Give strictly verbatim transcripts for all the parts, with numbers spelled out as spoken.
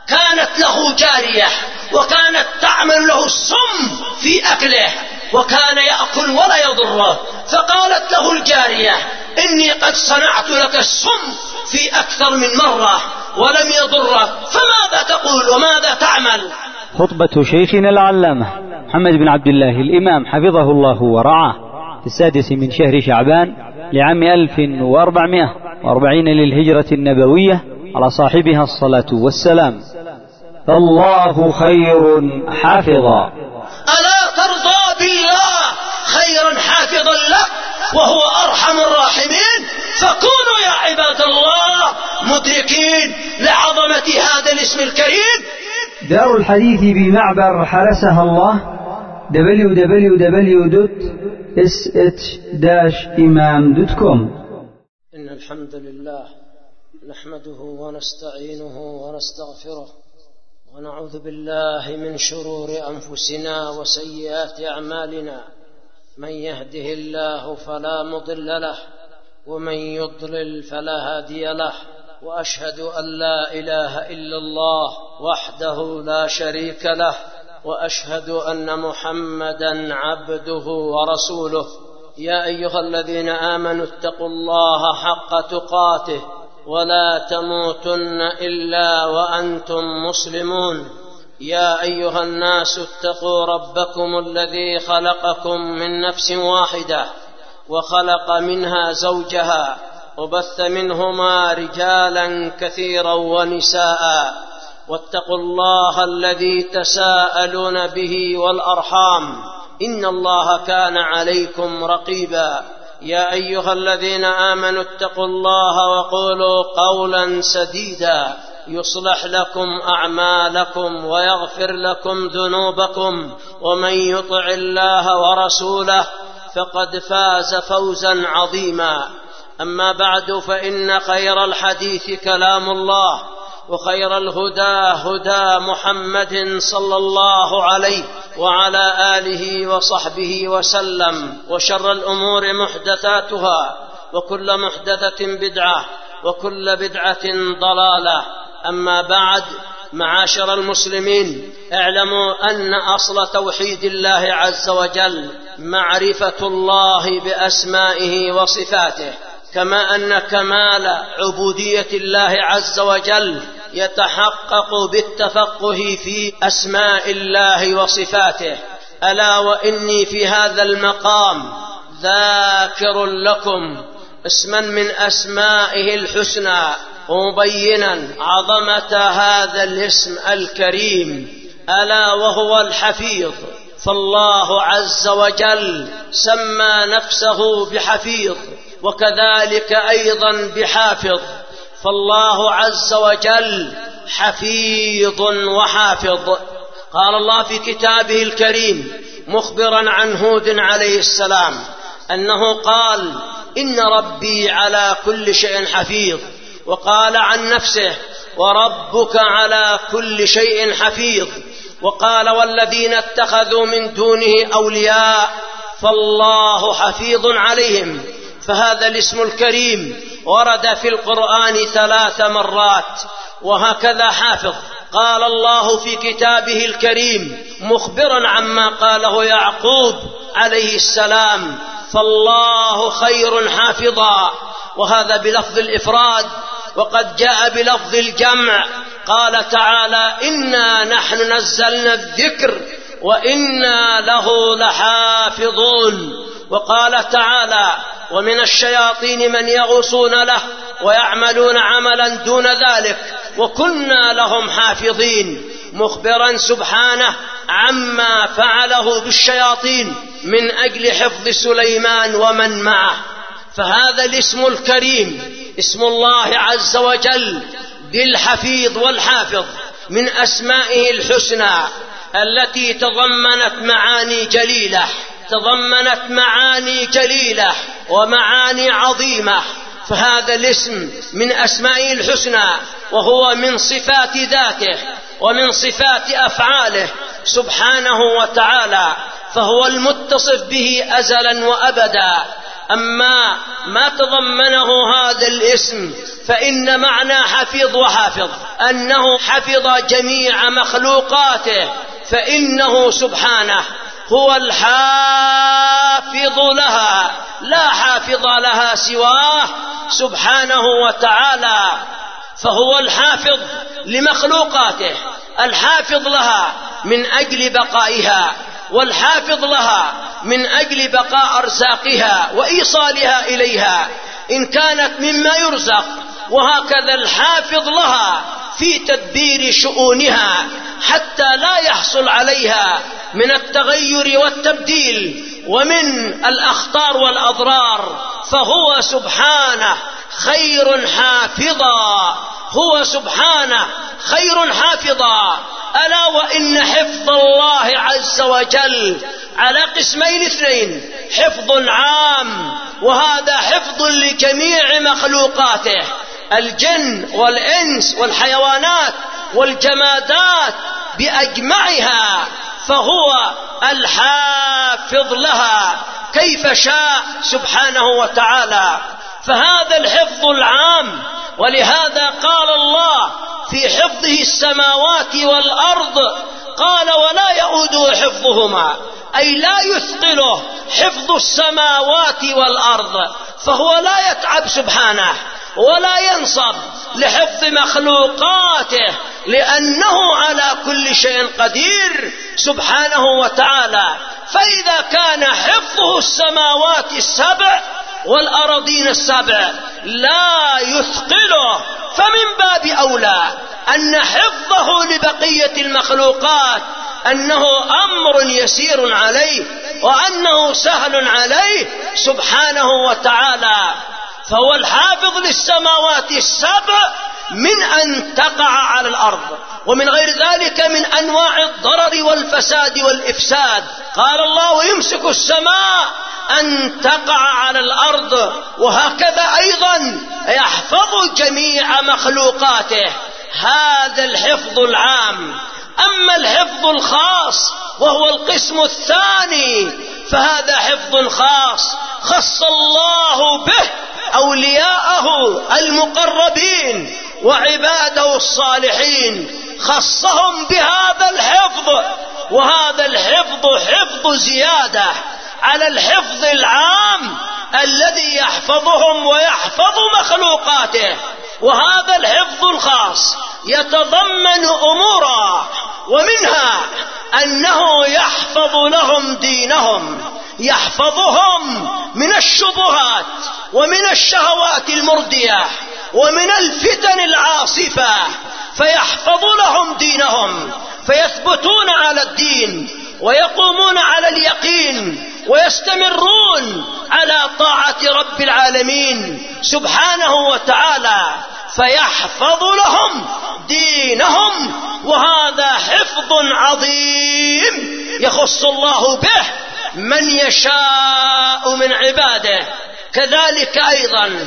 كانت له جارية وكانت تعمل له السم في أكله وكان يأكل ولا يضره، فقالت له الجارية: إني قد صنعت لك السم في أكثر من مرة ولم يضرك، فماذا تقول وماذا تعمل؟ خطبة شيخنا العلامة محمد بن عبد الله الإمام حفظه الله ورعاه في السادس من شهر شعبان لعام ألف وأربعمائة وأربعين للهجرة النبوية على صاحبها الصلاة والسلام. الله خير حافظا. ألا ترضى بالله خيرا حافظا لك وهو أرحم الراحمين؟ فكونوا يا عباد الله مدركين لعظمة هذا الاسم الكريم. دار الحديث بمعبر حرسها الله دبليو دبليو دبليو دوت اس اتش داش إمام دوت كوم. إن الحمد لله نحمده ونستعينه ونستغفره ونعوذ بالله من شرور أنفسنا وسيئات أعمالنا، من يهده الله فلا مضل له ومن يضلل فلا هادي له، وأشهد أن لا إله إلا الله وحده لا شريك له، وأشهد أن محمدا عبده ورسوله. يا أيها الذين آمنوا اتقوا الله حق تقاته ولا تموتن إلا وأنتم مسلمون. يا أيها الناس اتقوا ربكم الذي خلقكم من نفس واحدة وخلق منها زوجها وبث منهما رجالا كثيرا ونساء، واتقوا الله الذي تساءلون به والأرحام إن الله كان عليكم رقيبا. يا أيها الذين آمنوا اتقوا الله وقولوا قولا سديدا يصلح لكم أعمالكم ويغفر لكم ذنوبكم، ومن يطع الله ورسوله فقد فاز فوزا عظيما. أما بعد، فإن خير الحديث كلام الله، وخير الهدى هدى محمد صلى الله عليه وعلى آله وصحبه وسلم، وشر الأمور محدثاتها، وكل محدثة بدعة، وكل بدعة ضلالة. أما بعد، معاشر المسلمين، اعلموا أن أصل توحيد الله عز وجل معرفة الله بأسمائه وصفاته، كما أن كمال عبودية الله عز وجل يتحقق بالتفقه في أسماء الله وصفاته. ألا وإني في هذا المقام ذاكر لكم اسما من أسمائه الحسنى مبينا عظمة هذا الاسم الكريم، ألا وهو الحفيظ. فالله عز وجل سمى نفسه بحفيظ، وكذلك أيضا بحافظ. فالله عز وجل حفيظ وحافظ. قال الله في كتابه الكريم مخبرا عن هود عليه السلام أنه قال: إن ربي على كل شيء حفيظ. وقال عن نفسه: وربك على كل شيء حفيظ. وقال: والذين اتخذوا من دونه أولياء فالله حفيظ عليهم. فهذا الاسم الكريم ورد في القرآن ثلاث مرات. وهكذا حافظ قال الله في كتابه الكريم مخبرا عما قاله يعقوب عليه السلام: فالله خير حافظا. وهذا بلفظ الإفراد، وقد جاء بلفظ الجمع. قال تعالى: إنا نحن نزلنا الذكر وإنا له لحافظون. وقال تعالى: ومن الشياطين من يغوصون له ويعملون عملا دون ذلك وكنا لهم حافظين، مخبرا سبحانه عما فعله بالشياطين من أجل حفظ سليمان ومن معه. فهذا الاسم الكريم اسم الله عز وجل بالحفيظ والحافظ من أسمائه الحسنى التي تضمنت معاني جليلة تضمنت معاني جليلة ومعاني عظيمة. فهذا الاسم من أسمائه الحسنى، وهو من صفات ذاته ومن صفات أفعاله سبحانه وتعالى، فهو المتصف به أزلا وأبدا، أما ما تضمنه هذا الاسم فإن معنى حفيظ وحافظ أنه حفظ جميع مخلوقاته، فإنه سبحانه هو الحافظ لها، لا حافظ لها سواه سبحانه وتعالى. فهو الحافظ لمخلوقاته، الحافظ لها من أجل بقائها، والحافظ لها من أجل بقاء أرزاقها وإيصالها إليها إن كانت مما يرزق، وهكذا الحافظ لها في تدبير شؤونها حتى لا يحصل عليها من التغير والتبديل ومن الأخطار والأضرار. فهو سبحانه خير حافظا، هو سبحانه خير حافظا. ألا وإن حفظ الله عز وجل على قسمين اثنين: حفظ عام، وهذا حفظ لجميع مخلوقاته، الجن والإنس والحيوانات والجمادات بأجمعها، فهو الحافظ لها كيف شاء سبحانه وتعالى. فهذا الحفظ العام، ولهذا قال الله في حفظه السماوات والأرض قال: ولا يؤوده حفظهما، أي لا يثقله حفظ السماوات والأرض، فهو لا يتعب سبحانه ولا ينصب لحفظ مخلوقاته، لأنه على كل شيء قدير سبحانه وتعالى. فإذا كان حفظه السماوات السبع والأراضين السبع لا يثقله، فمن باب أولى أن حفظه لبقية المخلوقات أنه أمر يسير عليه وأنه سهل عليه سبحانه وتعالى. فهو الحافظ للسماوات السبع من أن تقع على الأرض، ومن غير ذلك من أنواع الضرر والفساد والإفساد. قال الله: ويمسك السماء أن تقع على الأرض، وهكذا أيضا يحفظ جميع مخلوقاته. هذا الحفظ العام. أما الحفظ الخاص وهو القسم الثاني فهذا حفظ خاص خص الله به أولياءه المقربين وعباده الصالحين، خصهم بهذا الحفظ، وهذا الحفظ حفظ زيادة على الحفظ العام الذي يحفظهم ويحفظ مخلوقاته. وهذا الحفظ الخاص يتضمن أمورا، ومنها أنه يحفظ لهم دينهم، يحفظهم من الشبهات ومن الشهوات المردية ومن الفتن العاصفة، فيحفظ لهم دينهم فيثبتون على الدين ويقومون على اليقين ويستمرون على طاعة رب العالمين سبحانه وتعالى، فيحفظ لهم دينهم. وهذا حفظ عظيم يخص الله به من يشاء من عباده. كذلك أيضا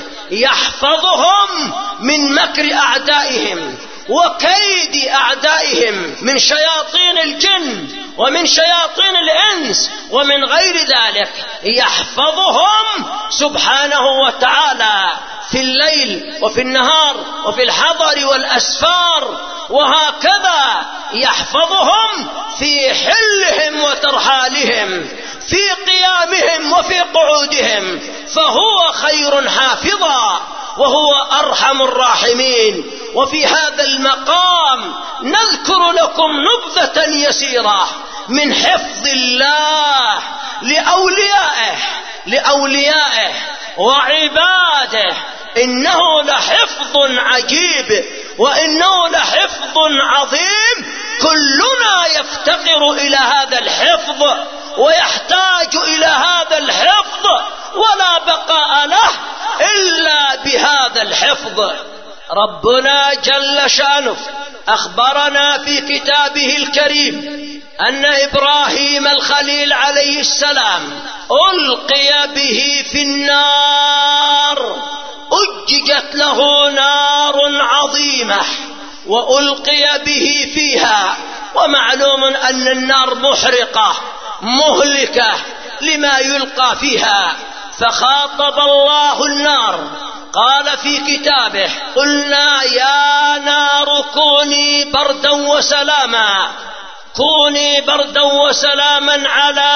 يحفظهم من مكر أعدائهم وكيد أعدائهم من شياطين الجن ومن شياطين الإنس ومن غير ذلك، يحفظهم سبحانه وتعالى في الليل وفي النهار وفي الحضر والأسفار، وهكذا يحفظهم في حلهم وترحالهم، في قيامهم وفي قعودهم، فهو خير حافظا وهو أرحم الراحمين. وفي هذا المقام نذكر لكم نبذة يسيرة من حفظ الله لأوليائه لأوليائه وعباده. إنه لحفظ عجيب وإنه لحفظ عظيم، كلنا يفتقر إلى هذا الحفظ ويحتاج إلى هذا الحفظ، ولا بقاء له إلا بهذا الحفظ. ربنا جل شأنه أخبرنا في كتابه الكريم أن إبراهيم الخليل عليه السلام ألقي به في النار، أججت له نار عظيمة وألقي به فيها. ومعلوم أن النار محرقة مهلكة لما يلقى فيها، فخاطب الله النار قال في كتابه: قلنا يا نار كوني بردا وسلاما كوني بردا وسلاما على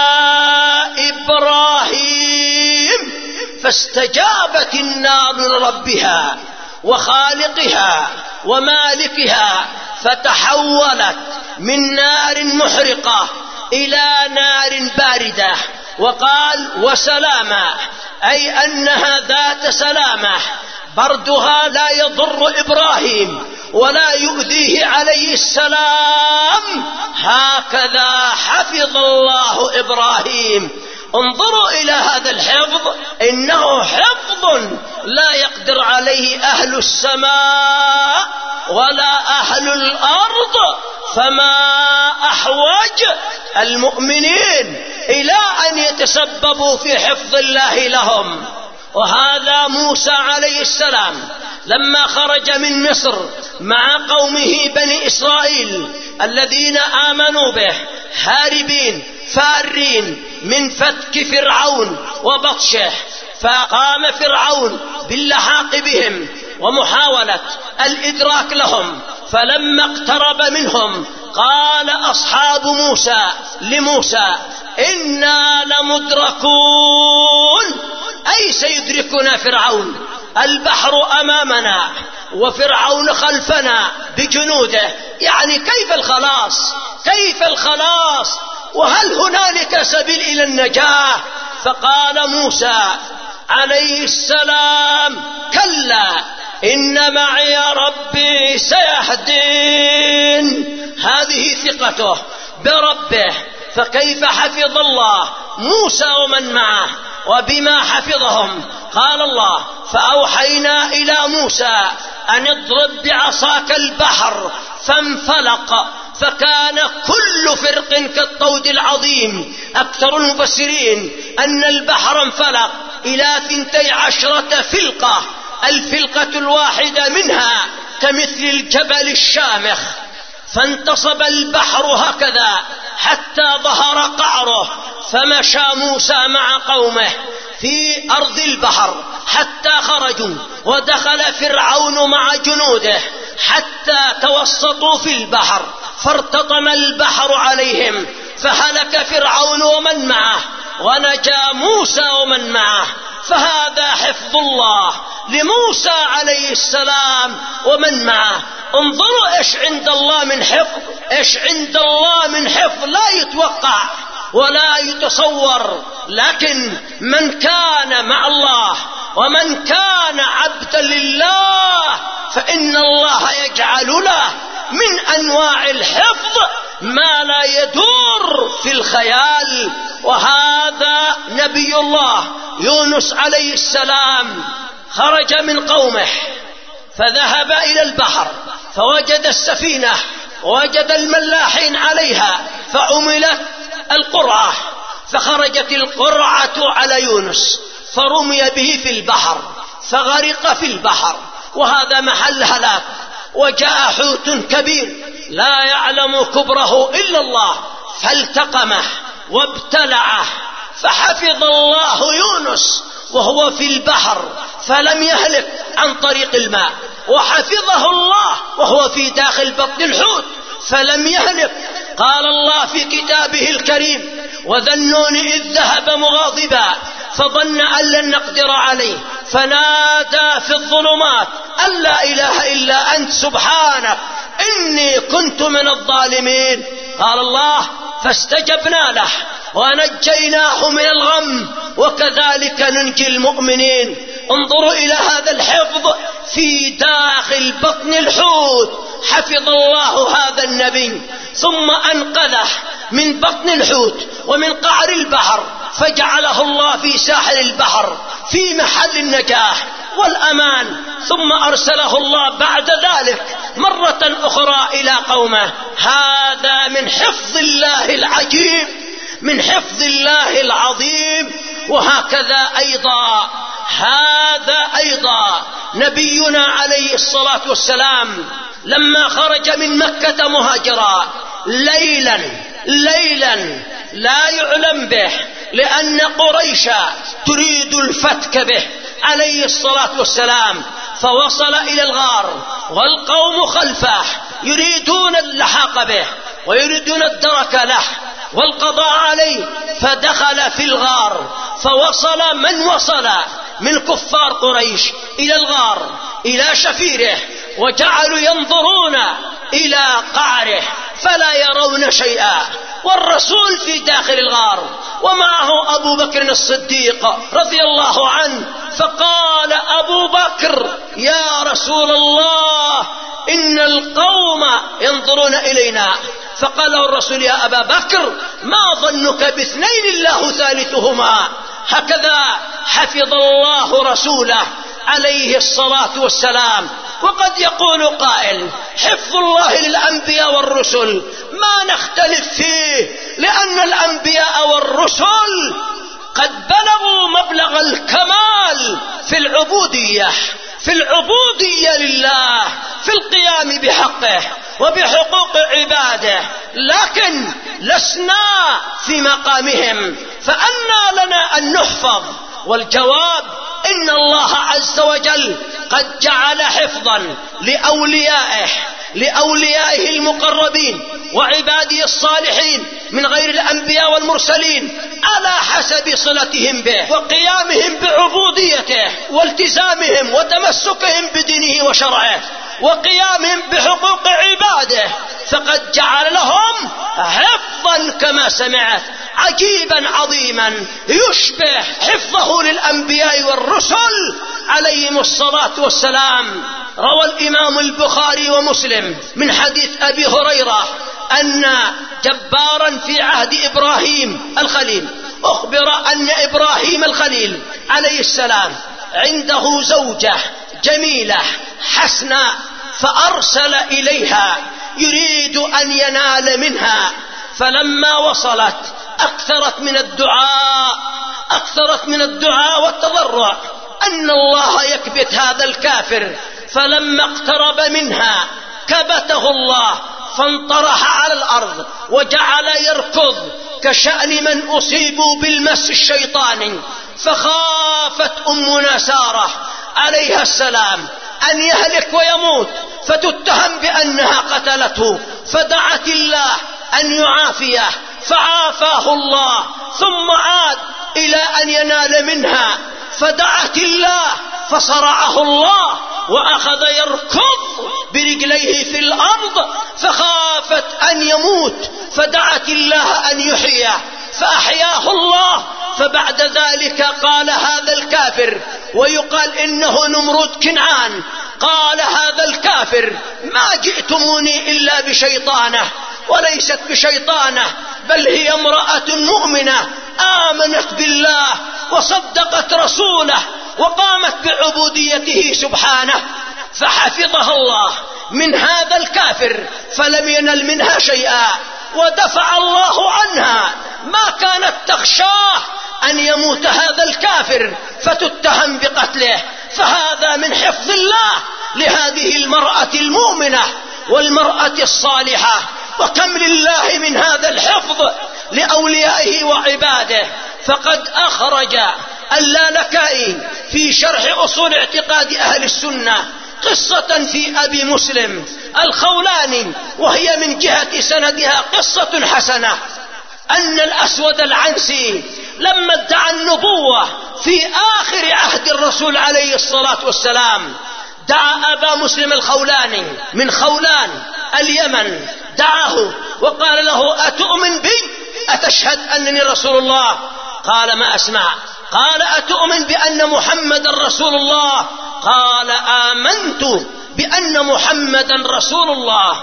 إبراهيم، فاستجابت النار لربها وخالقها ومالكها، فتحولت من نار محرقة إلى نار باردة. وقال: وسلامة، أي أنها ذات سلامة، بردها لا يضر إبراهيم ولا يؤذيه عليه السلام. هكذا حفظ الله إبراهيم. انظروا إلى هذا الحفظ، إنه حفظ لا يقدر عليه أهل السماء ولا أهل الأرض، فما أحوج المؤمنين إلى أن يتسببوا في حفظ الله لهم. وهذا موسى عليه السلام لما خرج من مصر مع قومه بني إسرائيل الذين آمنوا به، هاربين فارين من فتك فرعون وبطشه، فقام فرعون باللحاق بهم ومحاولة الإدراك لهم. فلما اقترب منهم قال أصحاب موسى لموسى: إنا لمدركون، أي سيدركنا فرعون، البحر أمامنا وفرعون خلفنا بجنوده، يعني كيف الخلاص؟ كيف الخلاص؟ وهل هنالك سبيل إلى النجاة؟ فقال موسى عليه السلام: كلا إن معي ربي سيهدين. هذه ثقته بربه. فكيف حفظ الله موسى ومن معه وبما حفظهم؟ قال الله: فأوحينا إلى موسى أن اضرب بعصاك البحر فانفلق فكان كل فرق كالطود العظيم. أكثر المفسرين أن البحر انفلق إلى ثنتي عشرة فلقة، الفلقة الواحدة منها كمثل الجبل الشامخ، فانتصب البحر هكذا حتى ظهر قعره. فمشى موسى مع قومه في أرض البحر حتى خرجوا، ودخل فرعون مع جنوده حتى توسطوا في البحر، فارتطم البحر عليهم، فهلك فرعون ومن معه، ونجا موسى ومن معه. فهذا حفظ الله لموسى عليه السلام ومن معه. انظروا ايش عند الله من حفظ، ايش عند الله من حفظ لا يتوقع ولا يتصور. لكن من كان مع الله ومن كان عبدا لله فإن الله يجعل له من أنواع الحفظ ما لا يدور في الخيال. وهذا نبي الله يونس عليه السلام خرج من قومه فذهب إلى البحر، فوجد السفينة ووجد الملاحين عليها، فعملت القرعة، فخرجت القرعة على يونس فرمي به في البحر فغرق في البحر، وهذا محل هلاك. وجاء حوت كبير لا يعلم كبره إلا الله فالتقمه وابتلعه، فحفظ الله يونس وهو في البحر فلم يهلك عن طريق الماء، وحفظه الله وهو في داخل بطن الحوت فلم يهلك. قال الله في كتابه الكريم: وذا النون إذ ذهب مغاضبا فظن أن لن نقدر عليه فنادى في الظلمات أن لا إله إلا أنت سبحانك إني كنت من الظالمين. قال الله: فاستجبنا له ونجيناه من الغم وكذلك ننجي المؤمنين. انظروا إلى هذا الحفظ في داخل بطن الحوت، حفظ الله هذا النبي ثم أنقذه من بطن الحوت ومن قعر البحر، فجعله الله في ساحل البحر في محل النجاة والأمان، ثم أرسله الله بعد ذلك مرة أخرى إلى قومه. هذا من حفظ الله العجيب، من حفظ الله العظيم. وهكذا أيضا هذا أيضا نبينا عليه الصلاة والسلام لما خرج من مكة مهاجرا ليلا ليلا لا يعلم به، لأن قريش تريد الفتك به عليه الصلاة والسلام، فوصل إلى الغار والقوم خلفه يريدون اللحاق به ويريدون الدرك له والقضاء عليه، فدخل في الغار، فوصل من وصل من كفار قريش إلى الغار إلى شفيره، وجعلوا ينظرون إلى قعره فلا يرون شيئا، والرسول في داخل الغار ومعه أبو بكر الصديق رضي الله عنه. فقال أبو بكر: يا رسول الله، إن القوم ينظرون إلينا. فقال له الرسول: يا أبا بكر، ما ظنك باثنين الله ثالثهما؟ هكذا حفظ الله رسوله عليه الصلاة والسلام. وقد يقول قائل: حفظ الله للأنبياء والرسل ما نختلف فيه، لأن الأنبياء والرسل قد بلغوا مبلغ الكمال في العبودية في العبودية لله، في القيام بحقه وبحقوق عباده، لكن لسنا في مقامهم، فأنى لنا أن نحفظ؟ والجواب: إن الله عز وجل قد جعل حفظا لأوليائه لأوليائه المقربين وعباده الصالحين من غير الأنبياء والمرسلين على حسب صلتهم به وقيامهم بعبوديته والتزامهم وتمسكهم بدينه وشرعه وقيامهم بحقوق عباده، فقد جعل لهم حفظا كما سمعت عجيبا عظيما يشبه حفظه للأنبياء والرسل عليهم الصلاة والسلام. روى الإمام البخاري ومسلم من حديث أبي هريرة أن جبارا في عهد إبراهيم الخليل أخبر أن إبراهيم الخليل عليه السلام عنده زوجة جميلة حسناء، فأرسل إليها يريد أن ينال منها، فلما وصلت أكثرت من الدعاء أكثرت من الدعاء والتضرع أن الله يكبت هذا الكافر، فلما اقترب منها كبته الله فانطرح على الأرض وجعل يركض كشأن من أصيبوا بالمس الشيطاني، فخافت أمنا سارة عليها السلام أن يهلك ويموت فتتهم بأنها قتلته، فدعت الله أن يعافيه فعافاه الله، ثم عاد إلى أن ينال منها فدعت الله فصرعه الله وأخذ يركض برجليه في الأرض، فخافت أن يموت فدعت الله أن يحييه فأحياه الله. فبعد ذلك قال هذا الكافر، ويقال إنه نمرود كنعان، قال هذا الكافر: ما جئتموني إلا بشيطانة، وليست بشيطانة بل هي امرأة مؤمنة آمنت بالله وصدقت رسوله وقامت بعبوديته سبحانه، فحفظها الله من هذا الكافر فلم ينل منها شيئا، ودفع الله عنها ما كانت تخشاه أن يموت هذا الكافر فتتهم بقتله. فهذا من حفظ الله لهذه المرأة المؤمنة والمرأة الصالحة. وكم لله من هذا الحفظ لأوليائه وعباده. فقد أخرج اللالكائي في شرح أصول اعتقاد أهل السنة قصة في أبي مسلم الخولاني، وهي من جهة سندها قصة حسنة، أن الأسود العنسي لما ادعى النبوة في آخر عهد الرسول عليه الصلاة والسلام دعا أبا مسلم الخولاني من خولان اليمن، دعاه وقال له: أتؤمن بي؟ أتشهد أنني رسول الله؟ قال: ما أسمع. قال: أتؤمن بأن محمد رسول الله؟ قال: آمنت بأن محمد رسول الله.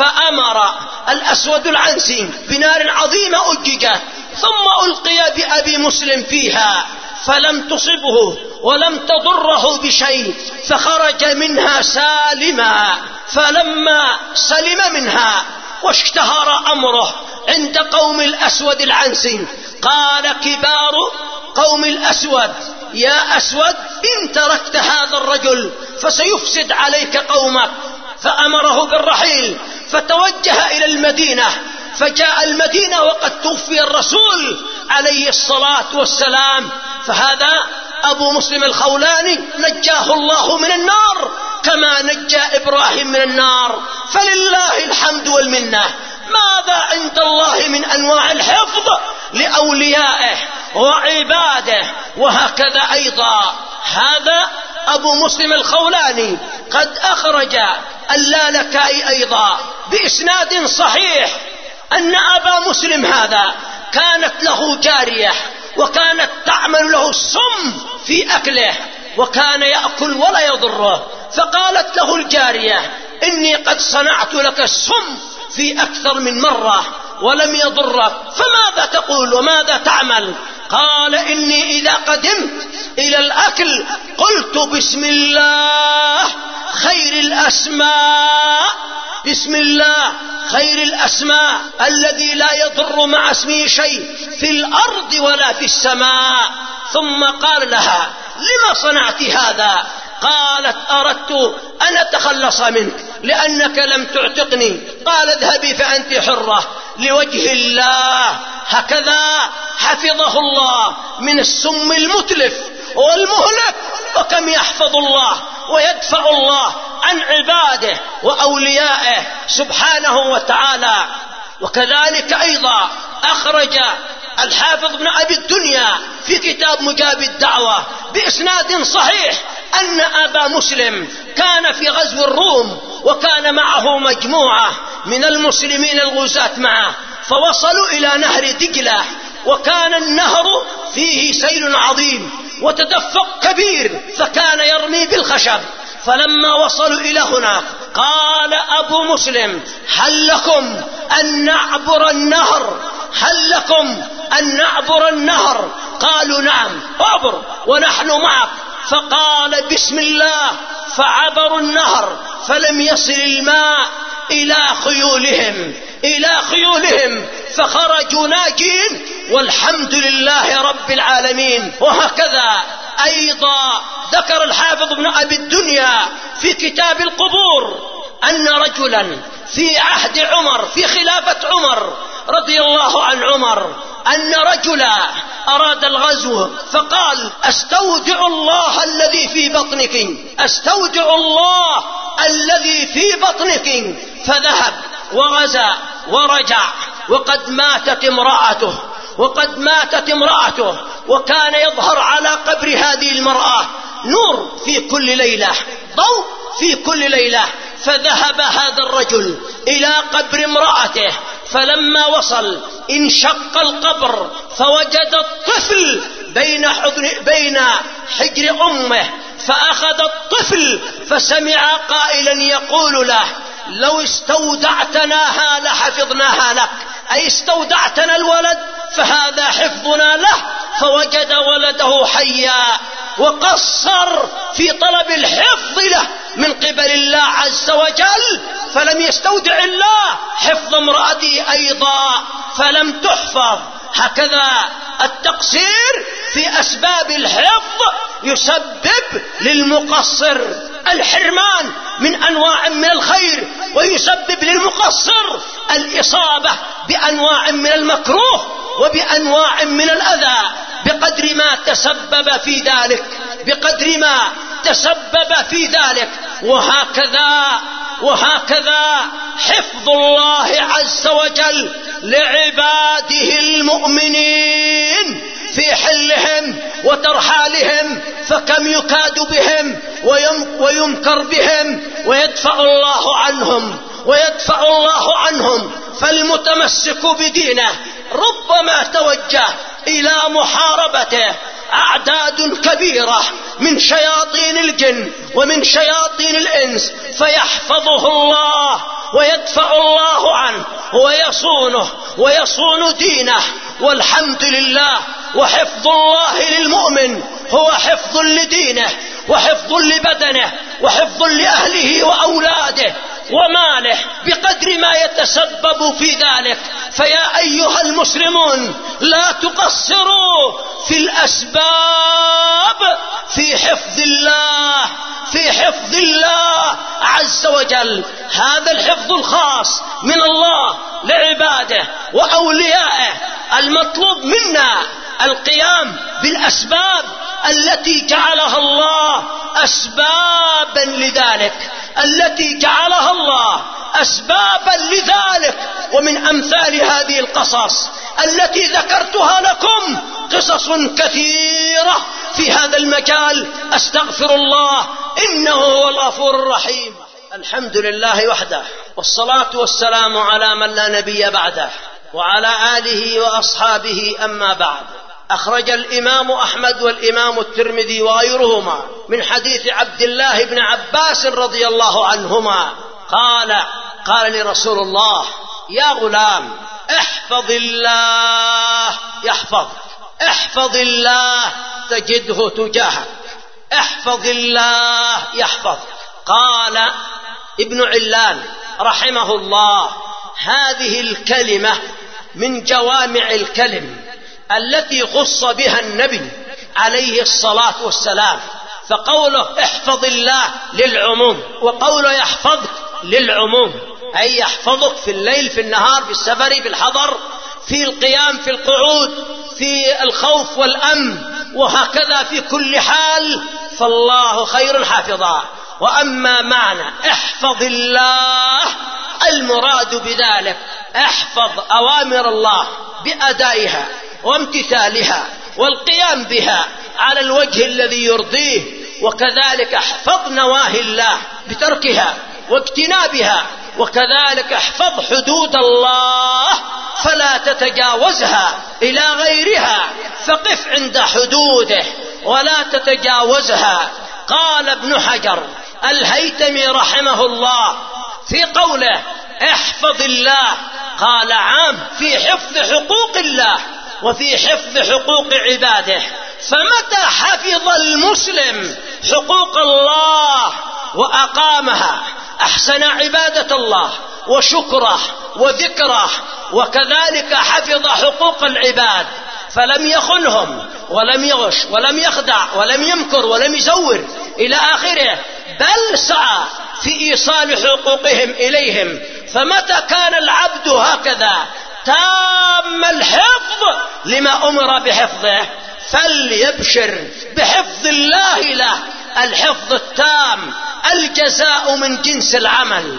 فأمر الأسود العنسي بنار عظيمة أججت ثم ألقي بأبي مسلم فيها فلم تصبه ولم تضره بشيء، فخرج منها سالما. فلما سلم منها واشتهر أمره عند قوم الأسود العنسي قال كبار قوم الأسود: يا أسود، إن تركت هذا الرجل فسيفسد عليك قومك. فأمره بالرحيل فتوجه إلى المدينة فجاء المدينة وقد توفي الرسول عليه الصلاة والسلام. فهذا أبو مسلم الخولاني نجاه الله من النار كما نجى إبراهيم من النار، فلله الحمد والمنة. ماذا عند الله من أنواع الحفظ لأوليائه وعباده. وهكذا أيضا هذا أبو مسلم الخولاني قد أخرج اللالكائي أيضا بإسناد صحيح أن أبا مسلم هذا كانت له جارية وكانت تعمل له السم في أكله وكان يأكل ولا يضره، فقالت له الجارية إني قد صنعت لك السم في أكثر من مرة ولم يضرك، فماذا تقول وماذا تعمل؟ قال إني إذا قدمت إلى الأكل قلت بسم الله خير الأسماء، بسم الله خير الأسماء الذي لا يضر مع اسمه شيء في الأرض ولا في السماء. ثم قال لها لما صنعت هذا؟ قالت أردت أن أتخلص منك لأنك لم تعتقني. قال اذهبي فأنت حرة لوجه الله. هكذا حفظه الله من السم المتلف والمهلك. وكم يحفظ الله ويدفع الله عن عباده وأوليائه سبحانه وتعالى. وكذلك أيضا أخرج الحافظ بن أبي الدنيا في كتاب مجاب الدعوة بإسناد صحيح أن أبا مسلم كان في غزو الروم وكان معه مجموعة من المسلمين الغزاة معه، فوصلوا إلى نهر دجلة، وكان النهر فيه سيل عظيم وتدفق كبير فكان يرمي بالخشب. فلما وصلوا إلى هناك قال أبو مسلم هل لكم أن نعبر النهر؟ هل لكم أن نعبر النهر؟ قالوا نعم عبر ونحن معك. فقال بسم الله فعبروا النهر فلم يصل الماء إلى خيولهم إلى خيولهم فخرجوا ناجين والحمد لله رب العالمين. وهكذا أيضا ذكر الحافظ ابن أبي الدنيا في كتاب القبور أن رجلا في عهد عمر في خلافة عمر رضي الله عن عمر أن رجلا أراد الغزو فقال أستودع الله الذي في بطنك، أستودع الله الذي في بطنك، فذهب وغزا ورجع وقد ماتت امرأته وقد ماتت امرأته وكان يظهر على قبر هذه المرأة نور في كل ليلة، ضوء في كل ليلة. فذهب هذا الرجل إلى قبر امرأته، فلما وصل انشق القبر فوجد الطفل بين حضن بين حجر أمه، فأخذ الطفل فسمع قائلا يقول له لو استودعتناها لحفظناها لك، أي استودعتنا الولد فهذا حفظنا له. فوجد ولده حيا وقصر في طلب الحفظ له من قبل الله عز وجل، فلم يستودع الله حفظ امرأته أيضا فلم تحفظ. هكذا التقصير في أسباب الحفظ يسبب للمقصر الحرمان من أنواع من الخير، ويسبب للمقصر الإصابة بأنواع من المكروه وبأنواع من الأذى بقدر ما تسبب في ذلك بقدر ما تسبب في ذلك. وهكذا وهكذا حفظ الله عز وجل لعباده المؤمنين في حلهم وترحالهم، فكم يكاد بهم ويمكر بهم ويدفع الله عنهم ويدفع الله عنهم. فالمتمسك بدينه ربما توجه إلى محاربته أعداد كبيرة من شياطين الجن ومن شياطين الإنس، فيحفظه الله ويدفع الله عنه ويصونه ويصون دينه. والحمد لله. وحفظ الله للمؤمن هو حفظ لدينه وحفظ لبدنه وحفظ لأهله وأولاده وماله بقدر ما يتسبب في ذلك. فيا أيها المسلمون لا تقصروا في الأسباب في حفظ الله في حفظ الله عز وجل. هذا الحفظ الخاص من الله لعباده وأوليائه. المطلوب منا القيام بالأسباب التي جعلها الله أسبابا لذلك، التي جعلها الله أسبابا لذلك. ومن أمثال هذه القصص التي ذكرتها لكم قصص كثيرة في هذا المجال. أستغفر الله إنه هو الغفور الرحيم. الحمد لله وحده، والصلاة والسلام على من لا نبي بعده، وعلى آله وأصحابه. أما بعد، أخرج الإمام أحمد والإمام الترمذي وغيرهما من حديث عبد الله بن عباس رضي الله عنهما قال قال لي رسول الله: يا غلام، احفظ الله يحفظك، احفظ الله تجده تجاهك، احفظ الله يحفظك. قال ابن علان رحمه الله: هذه الكلمة من جوامع الكلم التي خص بها النبي عليه الصلاة والسلام. فقوله احفظ الله للعموم، وقوله يحفظك للعموم، أي يحفظك في الليل، في النهار، في السفر، في الحضر، في القيام، في القعود، في الخوف والأمن، وهكذا في كل حال، فالله خير حافظا. وأما معنى احفظ الله، المراد بذلك احفظ أوامر الله بأدائها وامتثالها والقيام بها على الوجه الذي يرضيه، وكذلك احفظ نواهي الله بتركها واجتنابها، وكذلك احفظ حدود الله فلا تتجاوزها إلى غيرها، فقف عند حدوده ولا تتجاوزها. قال ابن حجر الهيثمي رحمه الله في قوله احفظ الله، قال عام في حفظ حقوق الله وفي حفظ حقوق عباده. فمتى حفظ المسلم حقوق الله وأقامها، أحسن عبادة الله وشكره وذكره، وكذلك حفظ حقوق العباد، فلم يخنهم ولم يغش ولم يخدع ولم يمكر ولم يزور إلى آخره، بل سعى في إيصال حقوقهم إليهم. فمتى كان العبد هكذا تام الحفظ لما أمر بحفظه، فليبشر بحفظ الله له الحفظ التام. الجزاء من جنس العمل،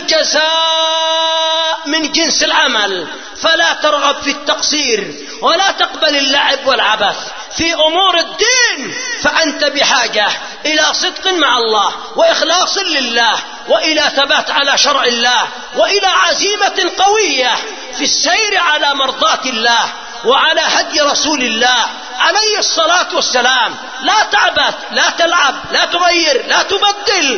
الجزاء من جنس العمل، فلا ترغب في التقصير ولا تقبل اللعب والعبث في أمور الدين، فأنت بحاجة إلى صدق مع الله وإخلاص لله، وإلى ثبات على شرع الله، وإلى عزيمة قوية في السير على مرضاة الله وعلى هدي رسول الله عليه الصلاة والسلام. لا تعبث، لا تلعب، لا تغير، لا تبدل،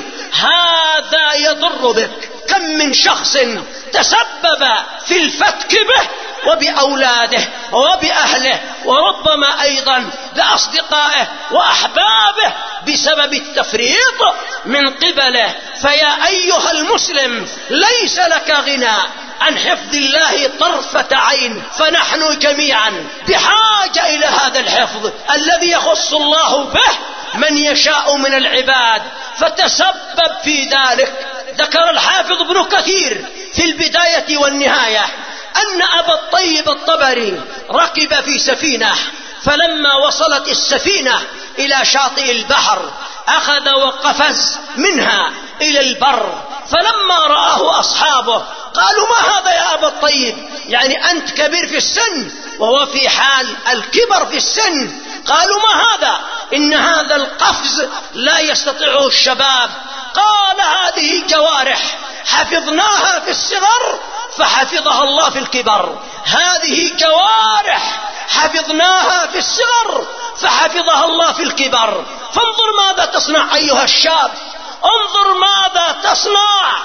هذا يضر بك. كم من شخص تسبب في الفتك به وبأولاده وبأهله، وربما أيضا بأصدقائه وأحبابه بسبب التفريط من قبله. فيا أيها المسلم، ليس لك غنى عن حفظ الله طرفة عين، فنحن جميعا بحاجة إلى هذا الحفظ الذي يخص الله به من يشاء من العباد، فتسبب في ذلك. ذكر الحافظ ابن كثير في البداية والنهاية أن أبا الطيب الطبري ركب في سفينة، فلما وصلت السفينة إلى شاطئ البحر أخذ وقفز منها إلى البر، فلما رآه أصحابه قالوا: ما هذا يا أبا الطيب؟ يعني أنت كبير في السن، وهو في حال الكبر في السن. قالوا: ما هذا؟ إن هذا القفز لا يستطيعه الشباب. قال: هذه جوارح حفظناها في الصغر فحفظها الله في الكبر، هذه جوارح حفظناها في الصغر فحفظها الله في الكبر. فانظر ماذا تصنع أيها الشاب، انظر ماذا تصنع.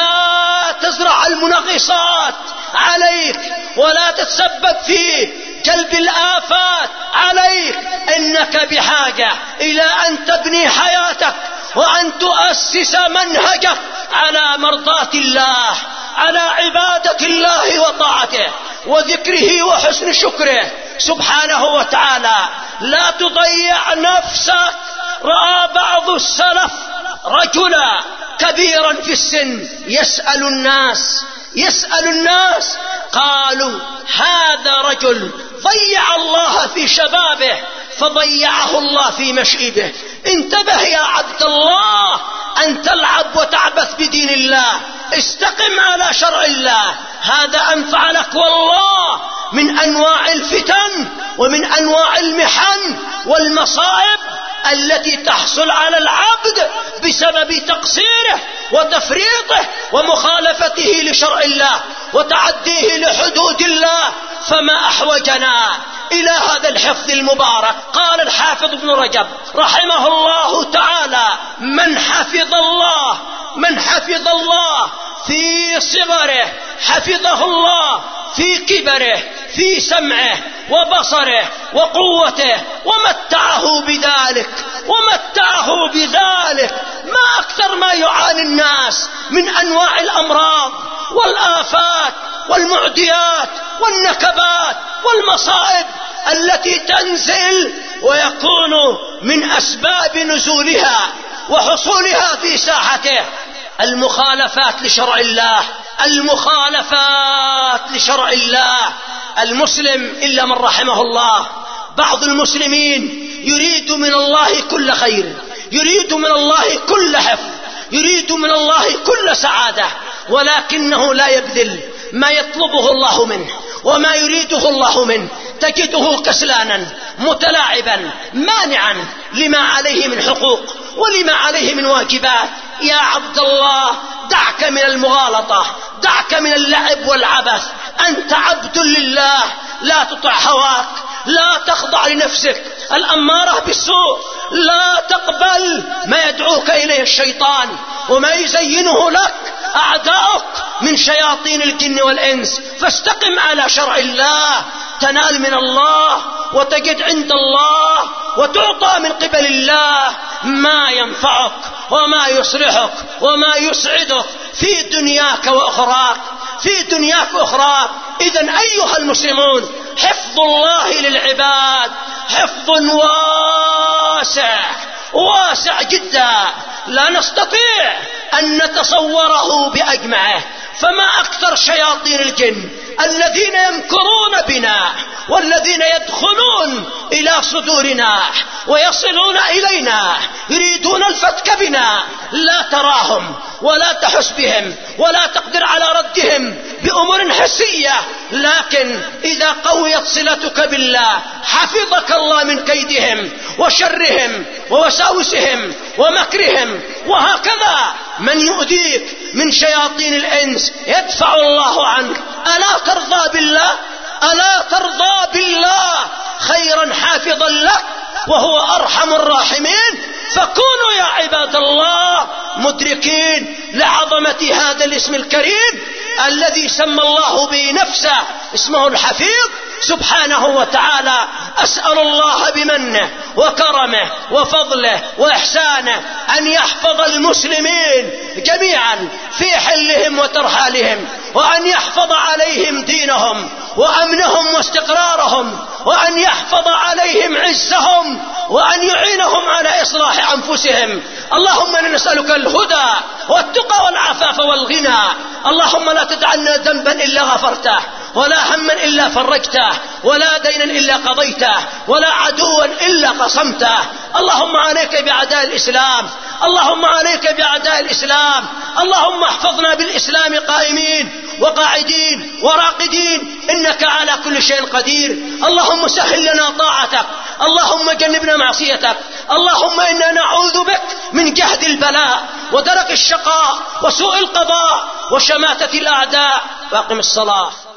لا تزرع المنغصات عليك ولا تتسبب في جلب الآفات عليك. إنك بحاجة إلى أن تبني حياتك وأن تؤسس منهجك على مرضاة الله، على عبادة الله وطاعته وذكره وحسن شكره سبحانه وتعالى. لا تضيع نفسك. رأى بعض السلف رجلا كبيرا في السن يسأل الناس يسأل الناس قالوا هذا رجل ضيع الله في شبابه فضيعه الله في مشيبه. انتبه يا عبد الله أن تلعب وتعبث بدين الله، استقم على شرع الله، هذا أنفع لك والله من أنواع الفتن ومن أنواع المحن والمصائب التي تحصل على العبد بسبب تقصيره وتفريطه ومخالفته لشرع الله وتعديه لحدود الله. فما أحوجنا إلى هذا الحفظ المبارك. قال الحافظ ابن رجب رحمه الله تعالى: من حفظ الله من حفظ الله في صغره حفظه الله في كبره، في سمعه وبصره وقوته، ومتعه بذلك ومتعه بذلك. ما أكثر ما يعاني الناس من أنواع الأمراض والآفات والمعديات والنكبات والمصائب التي تنزل ويكون من أسباب نزولها وحصولها في ساحته المخالفات لشرع الله، المخالفات لشرع الله. المسلم إلا من رحمه الله، بعض المسلمين يريد من الله كل خير، يريد من الله كل حفظ، يريد من الله كل سعادة، ولكنه لا يبذل ما يطلبه الله منه وما يريده الله منه. تجده كسلانا متلاعبا مانعا لما عليه من حقوق ولما عليه من واجبات. يا عبد الله دعك من المغالطة، دعك من اللعب والعبث، أنت عبد لله، لا تطع هواك، لا تخضع لنفسك الأمارة بالسوء، لا تقبل ما يدعوك إليه الشيطان وما يزينه لك أعداؤك من شياطين الجن والإنس. فاستقم على شرع الله تنال من الله وتجد عند الله وتعطى من قبل الله ما ينفعك وما يصلحك وما يسعدك في دنياك وأخراك في دنياك وأخراك. إذن أيها المسلمون، حفظ الله للعباد حفظ واسع واسع جدا لا نستطيع أن نتصوره بأجمعه. فما أكثر شياطين الجن الذين يمكرون بنا والذين يدخلون إلى صدورنا ويصلون إلينا يريدون الفتك بنا، لا تراهم ولا تحس بهم ولا تقدر على ردهم بأمور حسية، لكن إذا قويت صلتك بالله حفظك الله من كيدهم وشرهم ووساوسهم ومكرهم. وهكذا من يؤذيك من شياطين الإنس يدفع الله عنك. ألا ترضى بالله؟ ألا ترضى بالله خيرا حافظا لك وهو أرحم الراحمين؟ فكونوا يا عباد الله مدركين لعظمة هذا الاسم الكريم الذي سمى الله به نفسه، اسمه الحفيظ سبحانه وتعالى. أسأل الله بمنه وكرمه وفضله وإحسانه أن يحفظ المسلمين جميعا في حلهم وترحالهم، وأن يحفظ عليهم دينهم وأمنهم واستقرارهم، وأن يحفظ عليهم عزهم، وأن يعينهم على إصلاح أنفسهم. اللهم إنا نسألك الهدى والتقى والعفاف والغنى. اللهم لا تدع لنا ذنبا إلا غفرته، ولا هما إلا فرجته، ولا دينا إلا قضيته، ولا عدوا إلا قصمته. اللهم عليك بأعداء الإسلام، اللهم عليك بأعداء الإسلام. اللهم احفظنا بالإسلام قائمين وقاعدين وراقدين، إنك على كل شيء قدير. اللهم سهل لنا طاعتك، اللهم جنبنا معصيتك. اللهم إنا نعوذ بك من جهد البلاء ودرك الشقاء وسوء القضاء وشماتة الأعداء. واقم الصلاة.